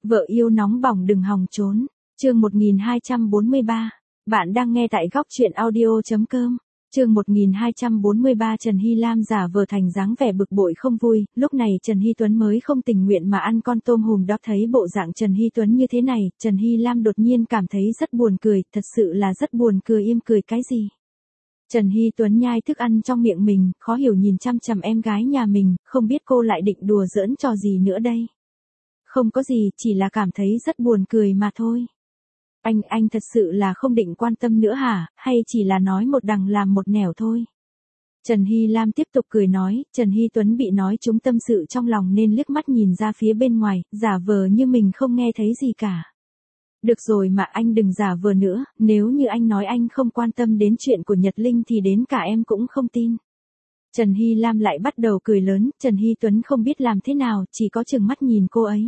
Vợ yêu nóng bỏng đừng hòng trốn. Chương 1243. Bạn đang nghe tại góc truyện audio.com. Chương 1243. Trần Hy Lam giả vờ thành dáng vẻ bực bội không vui. Lúc này Trần Hy Tuấn mới không tình nguyện mà ăn con tôm hùm đó. Thấy bộ dạng Trần Hy Tuấn như thế này, Trần Hy Lam đột nhiên cảm thấy rất buồn cười. Thật sự là rất buồn cười. Im cười cái gì? Trần Hy Tuấn nhai thức ăn trong miệng mình, khó hiểu nhìn chăm chằm em gái nhà mình, không biết cô lại định đùa giỡn trò gì nữa đây. Không có gì, chỉ là cảm thấy rất buồn cười mà thôi. Anh thật sự là không định quan tâm nữa hả, hay chỉ là nói một đằng làm một nẻo thôi? Trần Hy Lam tiếp tục cười nói. Trần Hy Tuấn bị nói trúng tâm sự trong lòng nên liếc mắt nhìn ra phía bên ngoài, giả vờ như mình không nghe thấy gì cả. Được rồi mà anh đừng giả vờ nữa, nếu như anh nói anh không quan tâm đến chuyện của Nhật Linh thì đến cả em cũng không tin. Trần Hy Lam lại bắt đầu cười lớn. Trần Hy Tuấn không biết làm thế nào, chỉ có chừng mắt nhìn cô ấy.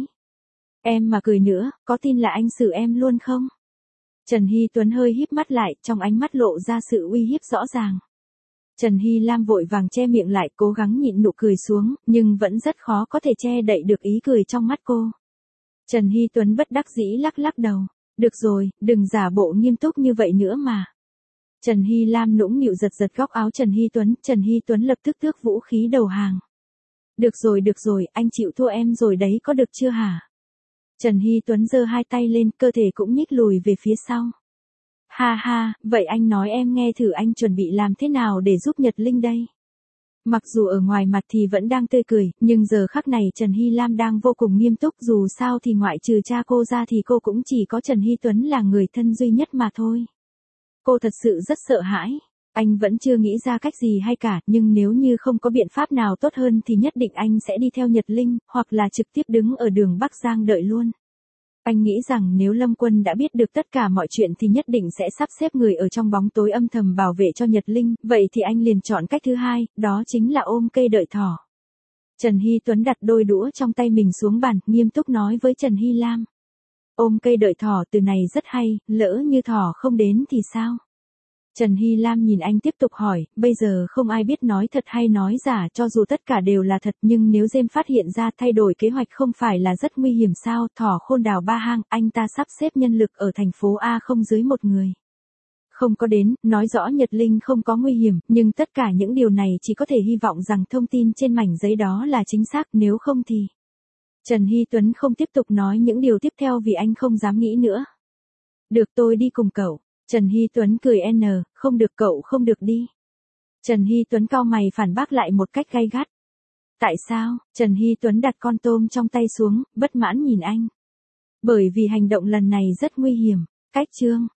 Em mà cười nữa, có tin là anh xử em luôn không? Trần Hy Tuấn hơi híp mắt lại, trong ánh mắt lộ ra sự uy hiếp rõ ràng. Trần Hy Lam vội vàng che miệng lại, cố gắng nhịn nụ cười xuống, nhưng vẫn rất khó có thể che đậy được ý cười trong mắt cô. Trần Hy Tuấn bất đắc dĩ lắc lắc đầu. Được rồi, đừng giả bộ nghiêm túc như vậy nữa mà. Trần Hy Lam nũng nịu giật giật góc áo Trần Hy Tuấn. Trần Hy Tuấn lập tức tước vũ khí đầu hàng. Được rồi, anh chịu thua em rồi đấy, có được chưa hả? Trần Hy Tuấn giơ hai tay lên, cơ thể cũng nhích lùi về phía sau. Ha ha, vậy anh nói em nghe thử anh chuẩn bị làm thế nào để giúp Nhật Linh đây? Mặc dù ở ngoài mặt thì vẫn đang tươi cười, nhưng giờ khắc này Trần Hy Lam đang vô cùng nghiêm túc. Dù sao thì ngoại trừ cha cô ra thì cô cũng chỉ có Trần Hy Tuấn là người thân duy nhất mà thôi. Cô thật sự rất sợ hãi. Anh vẫn chưa nghĩ ra cách gì hay cả, nhưng nếu như không có biện pháp nào tốt hơn thì nhất định anh sẽ đi theo Nhật Linh, hoặc là trực tiếp đứng ở đường Bắc Giang đợi luôn. Anh nghĩ rằng nếu Lâm Quân đã biết được tất cả mọi chuyện thì nhất định sẽ sắp xếp người ở trong bóng tối âm thầm bảo vệ cho Nhật Linh, vậy thì anh liền chọn cách thứ hai, đó chính là ôm cây đợi thỏ. Trần Hy Tuấn đặt đôi đũa trong tay mình xuống bàn, nghiêm túc nói với Trần Hy Lam. Ôm cây đợi thỏ, từ này rất hay, lỡ như thỏ không đến thì sao? Trần Hy Lam nhìn anh tiếp tục hỏi, bây giờ không ai biết nói thật hay nói giả, cho dù tất cả đều là thật, nhưng nếu James phát hiện ra thay đổi kế hoạch không phải là rất nguy hiểm sao? Thỏ khôn đào ba hang, anh ta sắp xếp nhân lực ở thành phố A không dưới một người. Không có đến, nói rõ Nhật Linh không có nguy hiểm, nhưng tất cả những điều này chỉ có thể hy vọng rằng thông tin trên mảnh giấy đó là chính xác, nếu không thì... Trần Hy Tuấn không tiếp tục nói những điều tiếp theo vì anh không dám nghĩ nữa. Được, tôi đi cùng cậu. Trần Hy Tuấn cười không được, cậu không được đi. Trần Hy Tuấn cau mày phản bác lại một cách gay gắt. Tại sao? Trần Hy Tuấn đặt con tôm trong tay xuống, bất mãn nhìn anh. Bởi vì hành động lần này rất nguy hiểm. Cách chương.